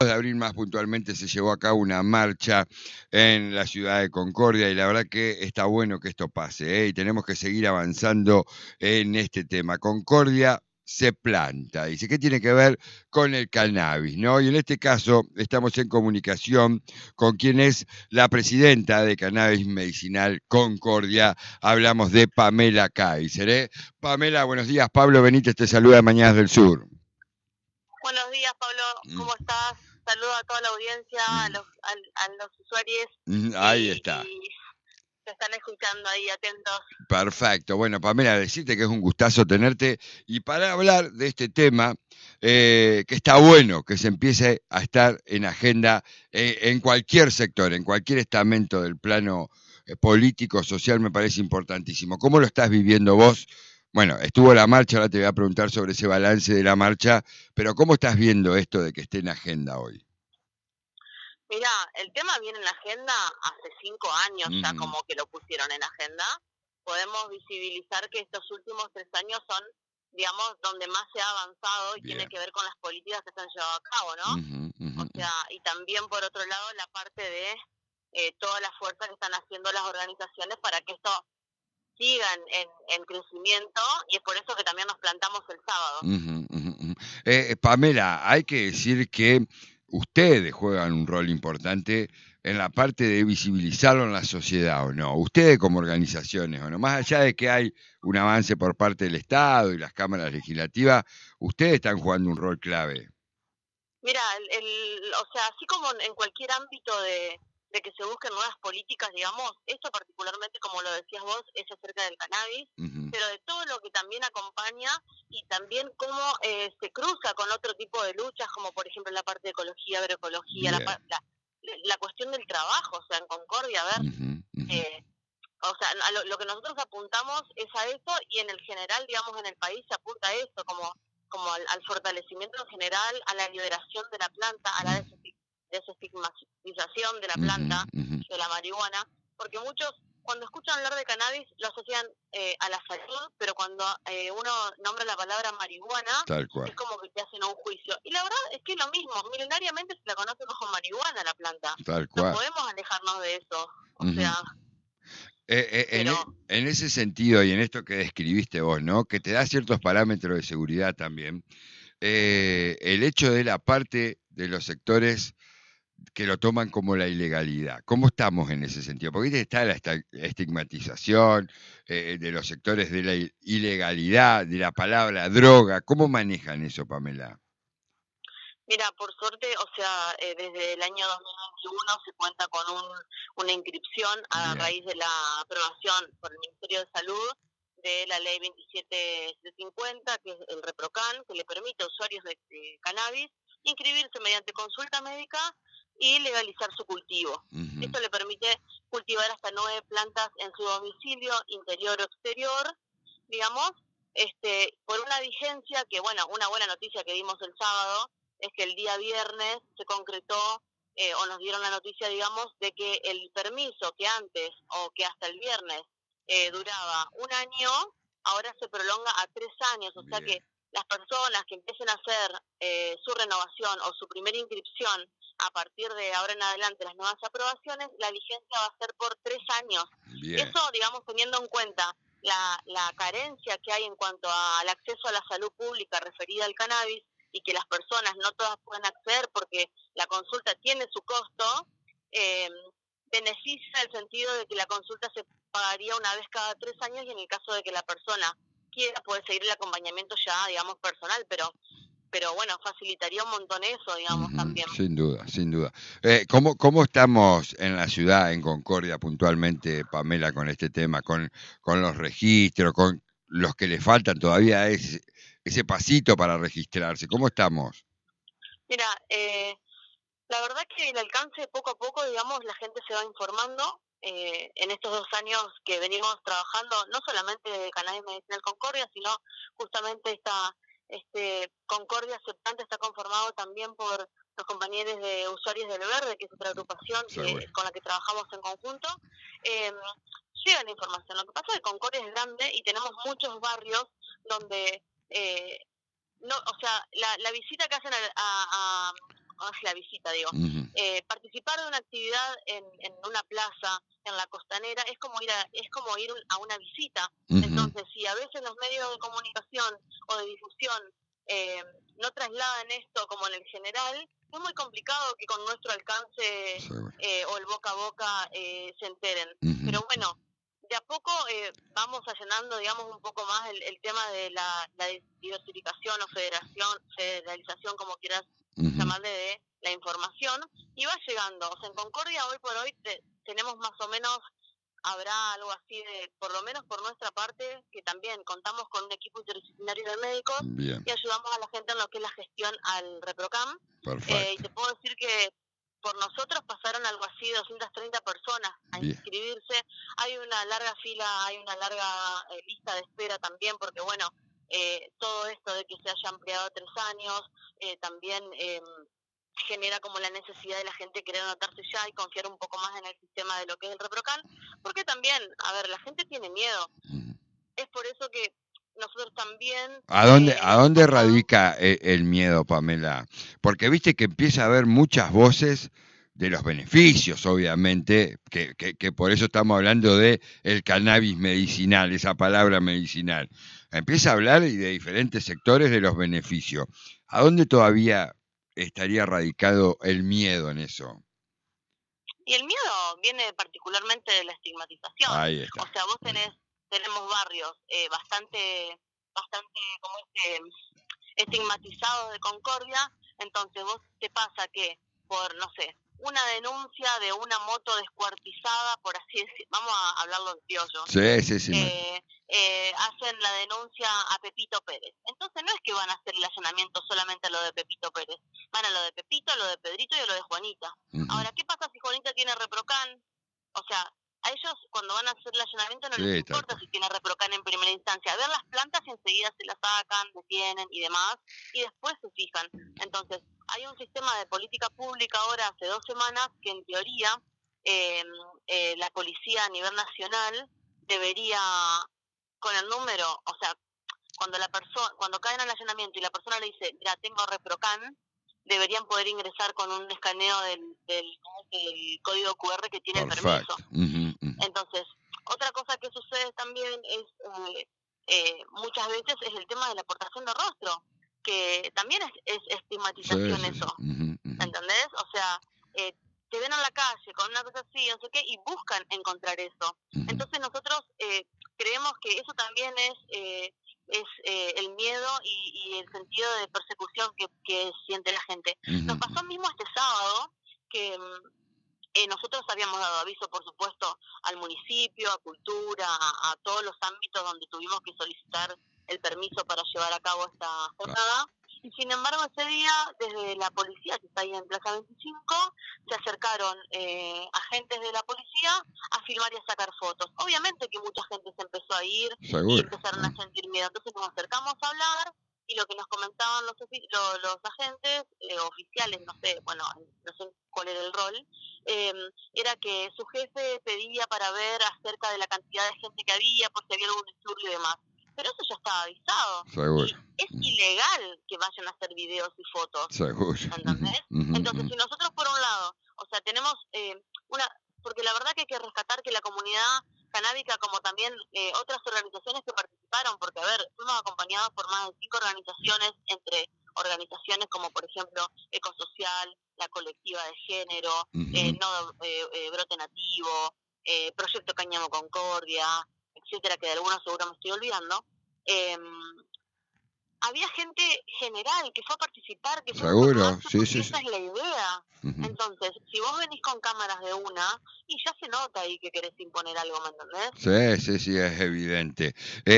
de abril más puntualmente se llevó a cabo una marcha en la ciudad de Concordia y la verdad que está bueno que esto pase, ¿eh? Y tenemos que seguir avanzando en este tema. Concordia se planta, dice, ¿qué tiene que ver con el cannabis, no? Y en este caso estamos en comunicación con quien es la presidenta de Cannabis Medicinal Concordia, hablamos de Pamela Kaiser, ¿eh? Pamela, buenos días, Pablo Benítez te saluda de Mañanas del Sur. Buenos días, Pablo. ¿Cómo estás? Saludo a toda la audiencia, a los usuarios Ahí está. y te están escuchando ahí atentos. Perfecto. Bueno, Pamela, decirte que es un gustazo tenerte y para hablar de este tema, que está bueno que se empiece a estar en agenda en cualquier sector, en cualquier estamento del plano político, social, me parece importantísimo. ¿Cómo lo estás viviendo vos? Bueno, estuvo la marcha, ahora te voy a preguntar sobre ese balance de la marcha, pero ¿cómo estás viendo esto de que esté en agenda hoy? Mirá, el tema viene en la agenda hace 5 años ya como que lo pusieron en agenda. Podemos visibilizar que estos últimos 3 años son, digamos, donde más se ha avanzado y tiene que ver con las políticas que se han llevado a cabo, ¿no? O sea, y también por otro lado la parte de todas las fuerzas que están haciendo las organizaciones para que esto sigan en crecimiento y es por eso que también nos plantamos el sábado. Pamela, hay que decir que ustedes juegan un rol importante en la parte de visibilizarlo en la sociedad, ¿o no? Ustedes como organizaciones, ¿o no? Más allá de que hay un avance por parte del Estado y las cámaras legislativas, ustedes están jugando un rol clave. Mira, o sea, así como en cualquier ámbito de que se busquen nuevas políticas, digamos, esto particularmente, como lo decías vos, es acerca del cannabis, pero de todo lo que también acompaña y también cómo se cruza con otro tipo de luchas, como por ejemplo la parte de ecología, agroecología, la cuestión del trabajo, o sea, en Concordia, a ver, o sea, lo que nosotros apuntamos es a eso y en el general, digamos, en el país se apunta a eso, como al fortalecimiento en general, a la liberación de la planta, a la desestigmatización de la planta, de la marihuana, porque muchos cuando escuchan hablar de cannabis lo asocian a la salud, pero cuando uno nombra la palabra marihuana, es como que te hacen un juicio. Y la verdad es que es lo mismo, milenariamente se la conoce como marihuana la planta. No podemos alejarnos de eso, o sea... En ese sentido y en esto que describiste vos, ¿no? Que te da ciertos parámetros de seguridad también, el hecho de la parte de los sectores que lo toman como la ilegalidad. ¿Cómo estamos en ese sentido? Porque está la estigmatización de los sectores de la ilegalidad, de la palabra droga. ¿Cómo manejan eso, Pamela? Mira, por suerte, o sea, desde el año 2021 se cuenta con una inscripción a raíz de la aprobación por el Ministerio de Salud de la ley 27750, que es el ReproCan, que le permite a usuarios de cannabis inscribirse mediante consulta médica y legalizar su cultivo. Esto le permite cultivar hasta 9 plantas en su domicilio, interior o exterior, digamos, por una vigencia que, bueno, una buena noticia que dimos el sábado, es que el día viernes se concretó o nos dieron la noticia, digamos, de que el permiso que antes o que hasta el viernes duraba 1 año, ahora se prolonga a 3 años, o sea que las personas que empiecen a hacer su renovación o su primera inscripción a partir de ahora en adelante, las nuevas aprobaciones, la vigencia va a ser por 3 años. Eso, digamos, teniendo en cuenta la carencia que hay en cuanto al acceso a la salud pública referida al cannabis, y que las personas no todas pueden acceder porque la consulta tiene su costo, beneficia en el sentido de que la consulta se pagaría una vez cada 3 años y en el caso de que la persona quiera puede seguir el acompañamiento ya, digamos, personal, pero bueno, facilitaría un montón eso, digamos, también. Sin duda, sin duda. ¿Cómo estamos en la ciudad, en Concordia puntualmente, Pamela, con este tema, con los registros, con los que le faltan todavía ese pasito para registrarse? ¿Cómo estamos? Mira, la verdad que el alcance poco a poco, digamos, la gente se va informando. En estos 2 años que venimos trabajando, no solamente de Cannabis Medicinal Concordia, sino justamente Concordia Aceptante está conformado también por los compañeros de Usuarios del Verde, que es otra agrupación con la que trabajamos en conjunto. Llega la información. Lo que pasa es que Concordia es grande y tenemos muchos barrios donde... no, o sea, la visita que hacen la visita, digo. Participar de una actividad en una plaza, en la costanera, es como ir a una visita. Entonces, si a veces los medios de comunicación o de difusión no trasladan esto como en el general, es muy complicado que con nuestro alcance o el boca a boca se enteren. Pero bueno, de a poco vamos allanando, digamos, un poco más el tema de la diversificación o federalización, como quieras llamarle, de la información, y va llegando. O sea, en Concordia hoy por hoy tenemos más o menos, habrá algo así de, por lo menos por nuestra parte, que también contamos con un equipo interdisciplinario de médicos. Bien. Y ayudamos a la gente en lo que es la gestión al ReproCam. Y te puedo decir que por nosotros pasaron algo así de 230 personas a inscribirse. Hay una larga fila, hay una larga lista de espera también, porque bueno, todo esto de que se haya ampliado 3 años, también genera como la necesidad de la gente querer anotarse ya y confiar un poco más en el sistema de lo que es el ReproCam, porque también, a ver, la gente tiene miedo. Es por eso que nosotros también... ¿A dónde radica el miedo, Pamela? Porque viste que empieza a haber muchas voces de los beneficios, obviamente, que por eso estamos hablando de el cannabis medicinal, esa palabra medicinal. Empieza a hablar de diferentes sectores de los beneficios. ¿A dónde todavía estaría radicado el miedo en eso? Y el miedo viene particularmente de la estigmatización. Ahí está. O sea, vos tenemos barrios bastante como estigmatizados de Concordia, entonces vos te pasa que por, no sé, una denuncia de una moto descuartizada, por así decir, vamos a hablarlo en criollo. Sí. Hacen la denuncia a Pepito Pérez. Entonces no es que van a hacer el allanamiento solamente a lo de Pepito Pérez, van a lo de Pepito, a lo de Pedrito y a lo de Juanita. Ahora, ¿qué pasa si Juanita tiene ReproCam? O sea, a ellos cuando van a hacer el allanamiento no les importa si tiene ReproCam en primera instancia. Ver las plantas y enseguida se las sacan, detienen y demás, y después se fijan. Entonces, hay un sistema de política pública ahora hace 2 semanas que en teoría la policía a nivel nacional debería, con el número, o sea, cuando caen al allanamiento y la persona le dice, mira, tengo ReproCam, deberían poder ingresar con un escaneo del código QR que tiene el permiso. Entonces, otra cosa que sucede también es, muchas veces, es el tema de la aportación de rostro, que también es estigmatización eso. ¿Entendés? O sea, te ven en la calle con una cosa así, no sé qué, y buscan encontrar eso. Entonces nosotros creemos que eso también es el miedo y el sentido de persecución que siente la gente. Nos pasó mismo este sábado que nosotros habíamos dado aviso, por supuesto, al municipio, a cultura, a todos los ámbitos donde tuvimos que solicitar el permiso para llevar a cabo esta jornada. Y sin embargo, ese día, desde la policía, que está ahí en Plaza 25, se acercaron agentes de la policía a filmar y a sacar fotos. Obviamente que mucha gente se empezó a ir y empezaron a sentir miedo. Entonces nos acercamos a hablar y lo que nos comentaban los agentes oficiales, no sé cuál era el rol, era que su jefe pedía para ver acerca de la cantidad de gente que había, por si había algún disturbio y demás. Pero eso ya estaba avisado. Y es ilegal que vayan a hacer videos y fotos. ¿Entendés? Entonces, si nosotros por un lado, o sea, tenemos porque la verdad que hay que rescatar que la comunidad canábica, como también otras organizaciones que participaron, porque a ver, fuimos acompañados por más de 5 organizaciones, entre organizaciones como por ejemplo Ecosocial, la Colectiva de Género, Brote Nativo, Proyecto Cáñamo Concordia, etcétera, que de algunos seguro me estoy olvidando. Había gente general que fue a participar, que fue a porque esa es la idea. Entonces, si vos venís con cámaras de una, y ya se nota ahí que querés imponer algo, ¿me entendés? Sí, es evidente.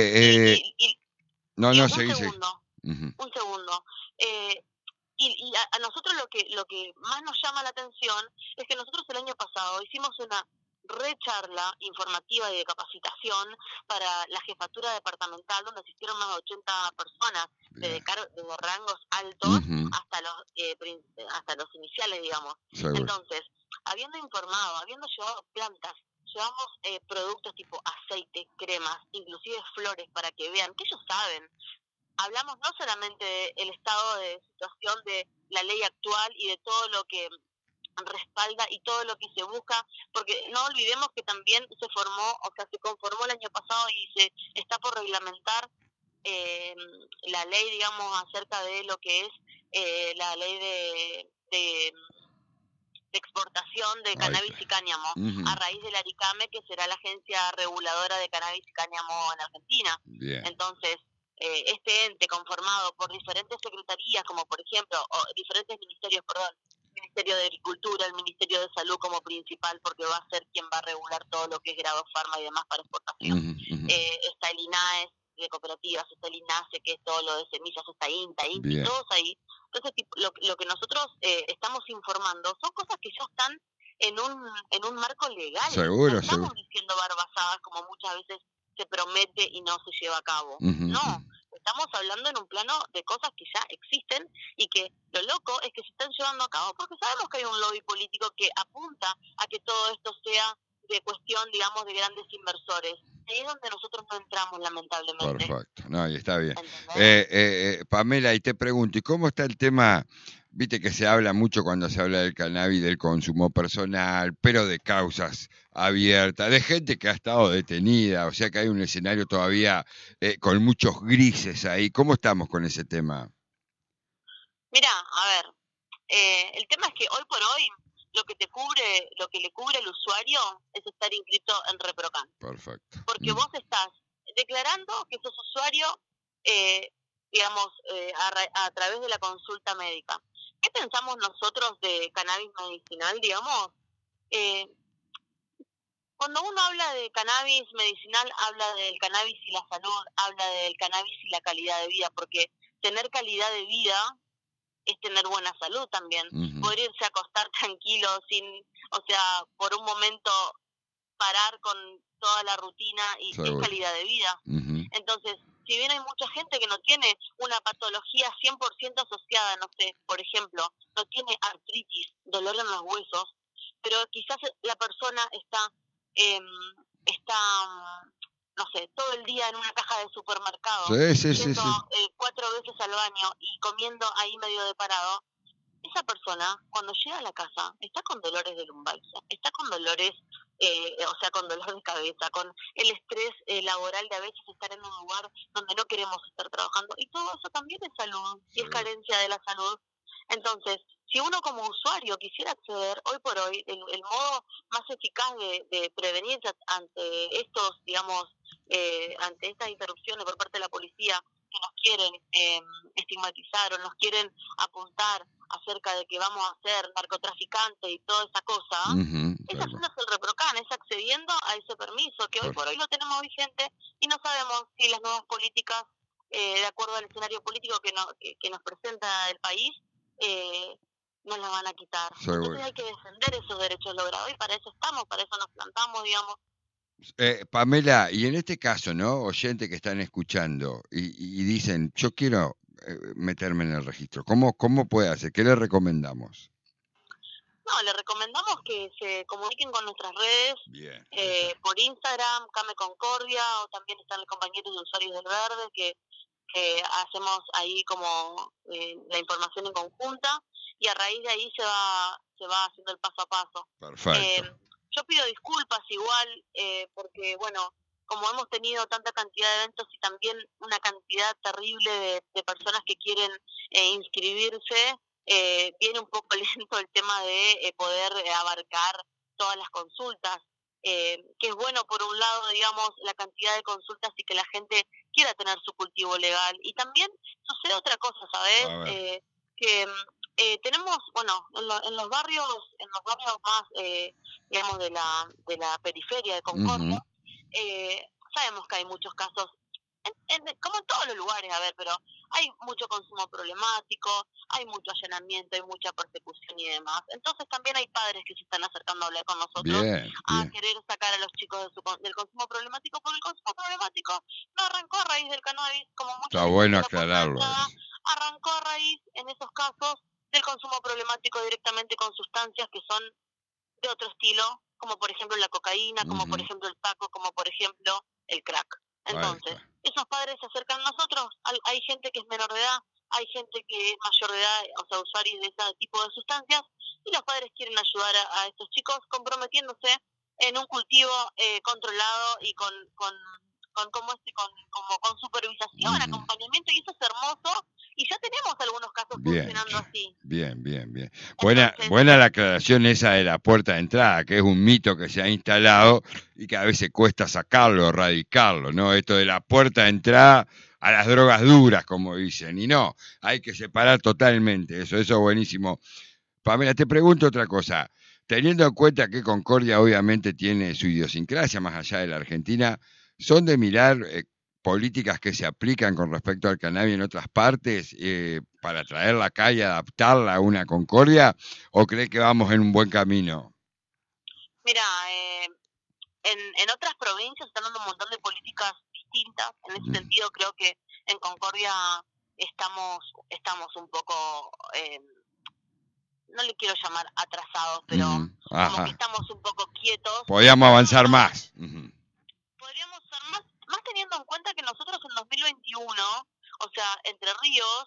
Un segundo. Y a nosotros lo que más nos llama la atención es que nosotros el año pasado hicimos una recharla informativa y de capacitación para la jefatura departamental, donde asistieron más de 80 personas, desde rangos altos hasta los iniciales, digamos. Entonces, habiendo informado, habiendo llevado plantas, llevamos productos tipo aceite, cremas, inclusive flores, para que vean que ellos saben hablamos no solamente del estado de situación de la ley actual y de todo lo que respalda y todo lo que se busca, porque no olvidemos que también se formó, o sea, se conformó el año pasado y se está por reglamentar eh, la ley, digamos, acerca de lo que es la ley de exportación de Ahí cannabis está. y cáñamo, a raíz del ARICAME, que será la agencia reguladora de cannabis y cáñamo en Argentina. Bien. Entonces, este ente conformado por diferentes secretarías, como por ejemplo, o diferentes ministerios, perdón, el Ministerio de Agricultura, el Ministerio de Salud como principal, porque va a ser quien va a regular todo lo que es grado farma y demás para exportación. Está el INAES de cooperativas, está el INASE, que es todo lo de semillas, está INTA, INTI, todos ahí. Entonces, lo que nosotros estamos informando son cosas que ya están en un marco legal. Seguro, no estamos diciendo barbasadas como muchas veces se promete y no se lleva a cabo. No, estamos hablando en un plano de cosas que ya existen y que lo loco es que se están llevando a cabo porque sabemos que hay un lobby político que apunta a que todo esto sea de cuestión, digamos, de grandes inversores. Ahí es donde nosotros no entramos, lamentablemente. Perfecto, no, y está bien. Pamela, y te pregunto, ¿y cómo está el tema? Viste que se habla mucho cuando se habla del cannabis, del consumo personal, pero de causas abiertas, de gente que ha estado detenida, o sea que hay un escenario todavía con muchos grises ahí. ¿Cómo estamos con ese tema? Mira, a ver, el tema es que hoy por hoy lo que le cubre al usuario es estar inscrito en ReproCan. Perfecto. Porque vos estás declarando que sos usuario, digamos, a través de la consulta médica. ¿Qué pensamos nosotros de cannabis medicinal, digamos? Cuando uno habla de cannabis medicinal, habla del cannabis y la salud, habla del cannabis y la calidad de vida, porque tener calidad de vida es tener buena salud también. Poder irse a acostar tranquilo, o sea, por un momento parar con toda la rutina y es calidad de vida. Entonces, si bien hay mucha gente que no tiene una patología 100% asociada, no sé, por ejemplo, no tiene artritis, dolor en los huesos, pero quizás la persona está no sé, todo el día en una caja de supermercado, yendo 4 veces al baño y comiendo ahí medio de parado, esa persona, cuando llega a la casa, está con dolores de lumbalgia, está con dolores, o sea, con dolor de cabeza, con el estrés laboral de a veces estar en un lugar donde no queremos estar trabajando. Y todo eso también es salud, y es carencia de la salud. Entonces, si uno como usuario quisiera acceder, hoy por hoy, el modo más eficaz de prevenirse ante estos, digamos, ante estas interrupciones por parte de la policía que nos quieren estigmatizar o nos quieren apuntar acerca de que vamos a ser narcotraficantes y toda esa cosa, es haciéndose el ReproCan, es accediendo a ese permiso que hoy por hoy lo tenemos vigente y no sabemos si las nuevas políticas, de acuerdo al escenario político que nos presenta el país, nos la van a quitar. Entonces hay que defender esos derechos logrados y para eso estamos, para eso nos plantamos, digamos. Pamela, y en este caso, ¿no? Oyentes que están escuchando y dicen, yo quiero meterme en el registro. ¿Cómo puede hacer? ¿Qué le recomendamos? No, le recomendamos que se comuniquen con nuestras redes, por Instagram, Came Concordia, o también están los compañeros de Usuarios del Verde, que hacemos ahí como la información en conjunta, y a raíz de ahí se va haciendo el paso a paso. Perfecto. Yo pido disculpas igual, porque, bueno, como hemos tenido tanta cantidad de eventos y también una cantidad terrible de personas que quieren inscribirse, viene un poco lento el tema de poder abarcar todas las consultas, que es bueno por un lado, digamos, la cantidad de consultas y que la gente quiera tener su cultivo legal. Y también sucede otra cosa, ¿sabes? Que tenemos, bueno, en los barrios más, digamos, de la periferia de Concordia, sabemos que hay muchos casos, como en todos los lugares, a ver, pero hay mucho consumo problemático, hay mucho allanamiento, hay mucha persecución y demás. Entonces también hay padres que se están acercando a hablar con nosotros, a querer sacar a los chicos del consumo problemático, porque el consumo problemático no arrancó a raíz del cannabis, como muchas veces. Está bueno aclararlo. Arrancó a raíz, en esos casos, del consumo problemático directamente con sustancias que son de otro estilo, como por ejemplo la cocaína, como por ejemplo el taco, como por ejemplo el crack. Entonces, esos padres se acercan a nosotros, hay gente que es menor de edad, hay gente que es mayor de edad, o sea, usuarios de ese tipo de sustancias, y los padres quieren ayudar a estos chicos comprometiéndose en un cultivo controlado y con como con supervisación, acompañamiento, y eso es hermoso, y ya tenemos algunos casos funcionando así. Bien. Buena la aclaración esa de la puerta de entrada, que es un mito que se ha instalado y que a veces cuesta sacarlo, erradicarlo, ¿no? Esto de la puerta de entrada a las drogas duras, como dicen, y no, hay que separar totalmente eso es buenísimo. Pamela, te pregunto otra cosa. Teniendo en cuenta que Concordia obviamente tiene su idiosincrasia más allá de la Argentina, ¿son de mirar políticas que se aplican con respecto al cannabis en otras partes para traerla acá y adaptarla a una Concordia? ¿O cree que vamos en un buen camino? Mira, en otras provincias están dando un montón de políticas distintas. En ese sentido, creo que en Concordia estamos un poco... no le quiero llamar atrasados, pero como que estamos un poco quietos. Podríamos avanzar más. Podríamos ser más teniendo en cuenta que nosotros en 2021, o sea, Entre Ríos,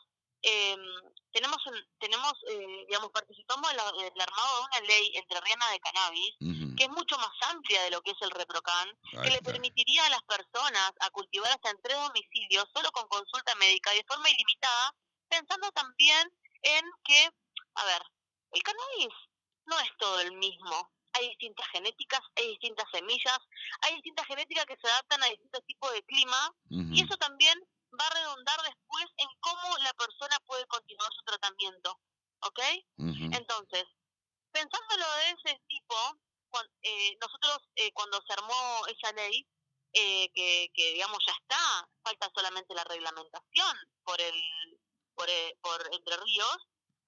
digamos, participamos en el armado de una ley entrerriana de cannabis, que es mucho más amplia de lo que es el ReproCan, que le permitiría a las personas a cultivar hasta en 3 domicilios, solo con consulta médica y de forma ilimitada, pensando también en que, a ver, el cannabis no es todo el mismo. Hay distintas genéticas, hay distintas semillas, hay distintas genéticas que se adaptan a distintos tipos de clima, y eso también va a redundar después en cómo la persona puede continuar su tratamiento, ¿ok? Entonces, pensándolo de ese tipo, nosotros cuando se armó esa ley, que digamos ya está, falta solamente la reglamentación por Entre Ríos,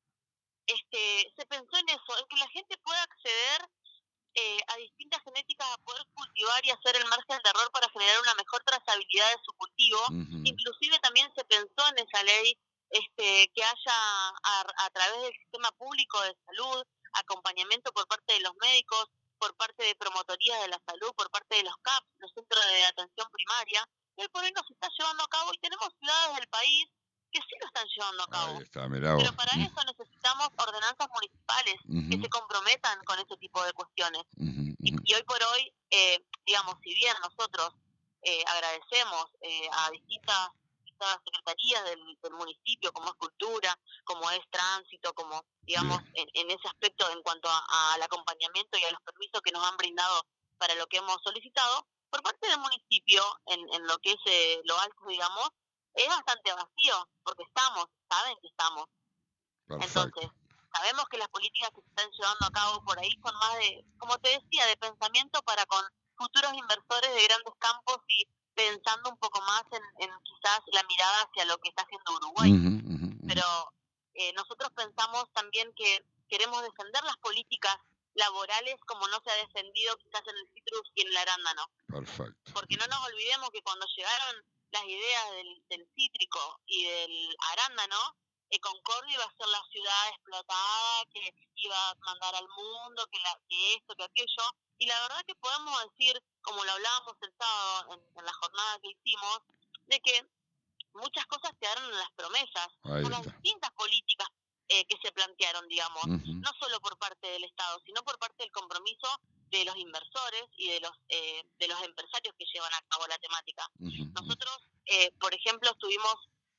se pensó en eso, en que la gente pueda acceder a distintas genéticas a poder cultivar y hacer el margen de error para generar una mejor trazabilidad de su cultivo. Inclusive también se pensó en esa ley que haya a través del sistema público de salud acompañamiento por parte de los médicos, por parte de promotorías de la salud, por parte de los CAP, los centros de atención primaria, y hoy por hoy no se está llevando a cabo, y tenemos ciudades del país que sí lo están llevando a cabo. Pero para eso necesitamos ordenanzas municipales que se comprometan con ese tipo de cuestiones. Y hoy por hoy, digamos, si bien nosotros agradecemos a distintas secretarías del municipio, como es cultura, como es tránsito, como, digamos, en ese aspecto en cuanto al acompañamiento y a los permisos que nos han brindado para lo que hemos solicitado, por parte del municipio, en lo que es lo alto, digamos, es bastante vacío, porque saben que estamos. Perfecto. Entonces, sabemos que las políticas que se están llevando a cabo por ahí son más de, como te decía, de pensamiento para con futuros inversores de grandes campos y pensando un poco más en quizás la mirada hacia lo que está haciendo Uruguay. Pero nosotros pensamos también que queremos defender las políticas laborales como no se ha defendido quizás en el citrus y en el arándano. Perfecto. Porque no nos olvidemos que cuando llegaron las ideas del cítrico y del arándano, Concordia iba a ser la ciudad explotada, que iba a mandar al mundo, que esto, que aquello, y la verdad que podemos decir, como lo hablábamos el sábado en la jornada que hicimos, de que muchas cosas quedaron en las promesas, por las distintas políticas que se plantearon, digamos, no solo por parte del Estado, sino por parte del compromiso de los inversores y de los empresarios que llevan a cabo la temática. Nosotros, por ejemplo, estuvimos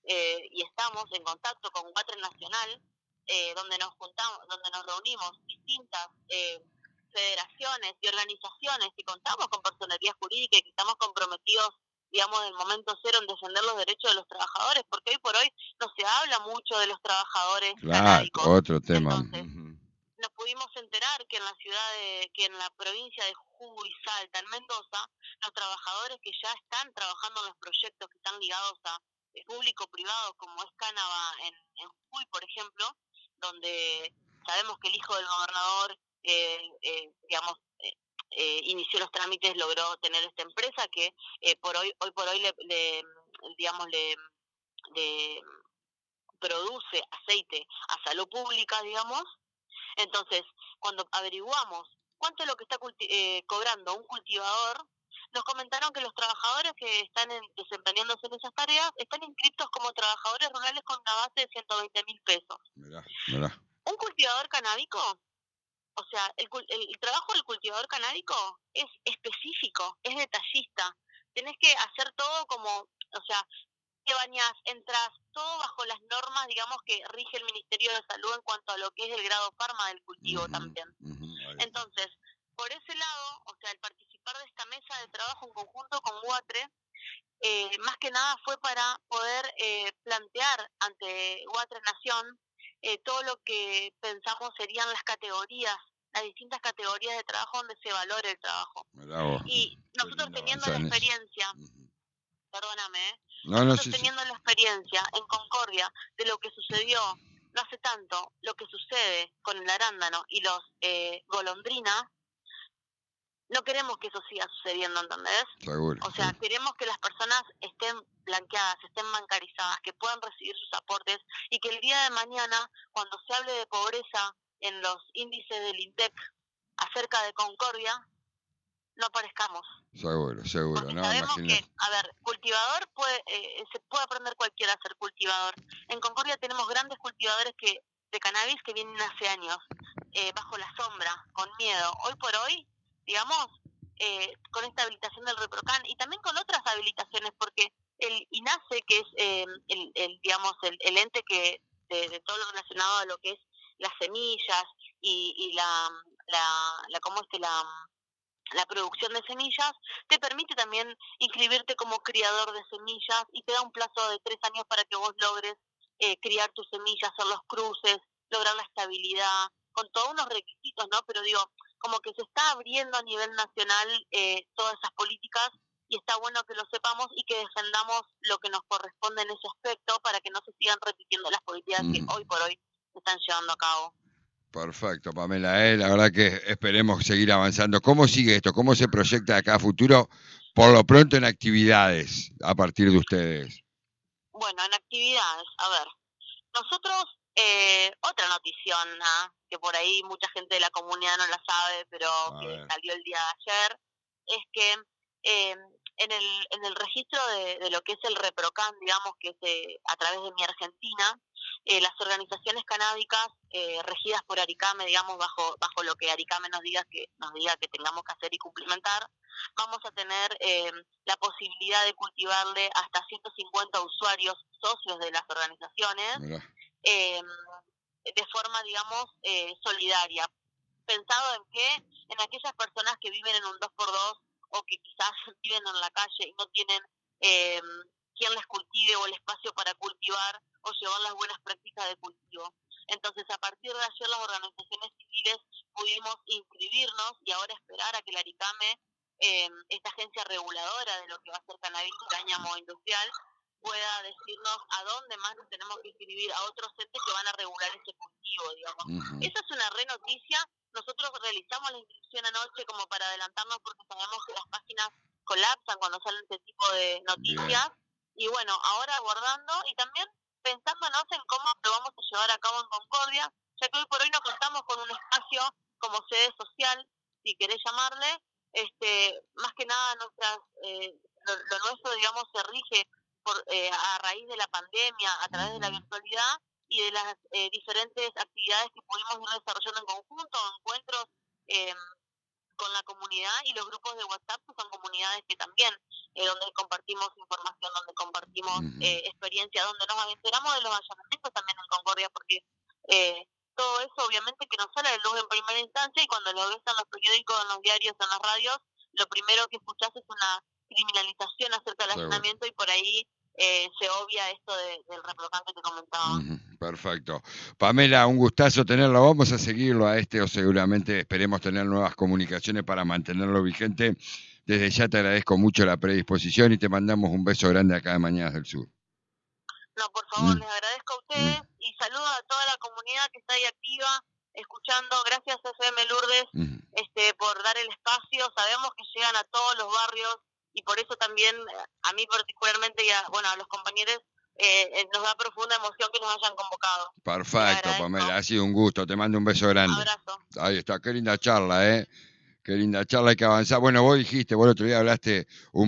y estamos en contacto con Guatre Nacional, donde nos reunimos distintas federaciones y organizaciones que contamos con personería jurídica y que estamos comprometidos, digamos, del momento cero en defender los derechos de los trabajadores, porque hoy por hoy no se habla mucho de los trabajadores canábicos. Otro tema. Entonces, nos pudimos enterar que que en la provincia de Jujuy, Salta, en Mendoza, los trabajadores que ya están trabajando en los proyectos que están ligados a público-privado, como es Cánaba en Jujuy, por ejemplo, donde sabemos que el hijo del gobernador, inició los trámites, logró tener esta empresa que hoy por hoy le produce aceite a salud pública, digamos. Entonces, cuando averiguamos cuánto es lo que está cobrando un cultivador, nos comentaron que los trabajadores que están desempeñándose en esas tareas están inscritos como trabajadores rurales con una base de 120.000 pesos. Mirá. Un cultivador canábico, o sea, el trabajo del cultivador canábico es específico, es detallista. Tenés que hacer todo como, o sea, te bañás, entras, todo bajo las normas, digamos, que rige el Ministerio de Salud en cuanto a lo que es el grado farma del cultivo también. Entonces, por ese lado, o sea, el participar de esta mesa de trabajo en conjunto con UATRE, más que nada fue para poder plantear ante UATRE Nación todo lo que pensamos serían las categorías, las distintas categorías de trabajo donde se valore el trabajo. Y nosotros teniendo la experiencia, perdóname, nosotros teniendo la experiencia en Concordia de lo que sucedió no hace tanto, lo que sucede con el arándano y los golondrina, no queremos que eso siga sucediendo, ¿entendés? Seguro. O sea, queremos que las personas estén blanqueadas, estén bancarizadas, que puedan recibir sus aportes y que el día de mañana, cuando se hable de pobreza en los índices del INDEC acerca de Concordia, no aparezcamos. Seguro. Porque No, sabemos que, a ver, cultivador se puede aprender cualquiera a ser cultivador. En Concordia tenemos grandes cultivadores de cannabis que vienen hace años, bajo la sombra, con miedo. Hoy por hoy, digamos, con esta habilitación del ReproCan y también con otras habilitaciones, porque el INASE, que es el ente que de todo lo relacionado a lo que es las semillas y la producción de semillas, te permite también inscribirte como criador de semillas y te da un plazo de 3 años para que vos logres criar tus semillas, hacer los cruces, lograr la estabilidad, con todos unos requisitos, ¿no? Pero digo, como que se está abriendo a nivel nacional todas esas políticas y está bueno que lo sepamos y que defendamos lo que nos corresponde en ese aspecto para que no se sigan repitiendo las políticas que hoy por hoy se están llevando a cabo. Perfecto, Pamela. La verdad que esperemos seguir avanzando. ¿Cómo sigue esto? ¿Cómo se proyecta de acá a futuro? Por lo pronto en actividades a partir de ustedes. Bueno, en actividades, a ver, nosotros, otra notición que por ahí mucha gente de la comunidad no la sabe, pero que salió el día de ayer, es que en el registro de lo que es el ReproCan, digamos, que es a través de Mi Argentina, las organizaciones canábicas regidas por Aricame, digamos, bajo lo que Aricame nos diga que tengamos que hacer y cumplimentar, vamos a tener la posibilidad de cultivarle hasta 150 usuarios socios de las organizaciones de forma, digamos, solidaria. Pensado en aquellas personas que viven en un 2x2 o que quizás viven en la calle y no tienen quien les cultive o el espacio para cultivar o llevar las buenas prácticas de cultivo. Entonces, a partir de ayer las organizaciones civiles pudimos inscribirnos y ahora esperar a que la Aricame, esta agencia reguladora de lo que va a ser cannabis y cáñamo industrial, pueda decirnos a dónde más nos tenemos que inscribir, a otros entes que van a regular ese cultivo, digamos. Esa es una re noticia. Nosotros realizamos la inscripción anoche como para adelantarnos porque sabemos que las páginas colapsan cuando salen este tipo de noticias. Y bueno, ahora aguardando y también pensándonos en cómo lo vamos a llevar a cabo en Concordia, ya que hoy por hoy no contamos con un espacio como sede social, si querés llamarle, más que nada lo nuestro, digamos, se rige a raíz de la pandemia, a través de la virtualidad y de las diferentes actividades que pudimos ir desarrollando en conjunto, encuentros con la comunidad y los grupos de WhatsApp, que son comunidades que también, donde compartimos información, donde compartimos experiencia, donde nos enteramos de los allanamientos también en Concordia, porque todo eso obviamente que nos sale de luz en primera instancia y cuando lo ves en los periódicos, en los diarios, en las radios, lo primero que escuchás es una criminalización acerca del allanamiento y por ahí se obvia esto del ReproCan que te comentaba. Perfecto. Pamela, un gustazo tenerlo. Vamos a seguirlo a o seguramente esperemos tener nuevas comunicaciones para mantenerlo vigente. Desde ya te agradezco mucho la predisposición y te mandamos un beso grande acá de Mañanas del Sur. No, por favor, les agradezco a ustedes y saludos a toda la comunidad que está ahí activa, escuchando. Gracias FM Lourdes por dar el espacio. Sabemos que llegan a todos los barrios y por eso también a mí particularmente y a los compañeros nos da profunda emoción que nos hayan convocado. Perfecto, Pamela, ha sido un gusto. Te mando un beso grande. Abrazo. Ahí está, qué linda charla, Qué linda charla, hay que avanzar. Bueno, vos dijiste, vos el otro día hablaste un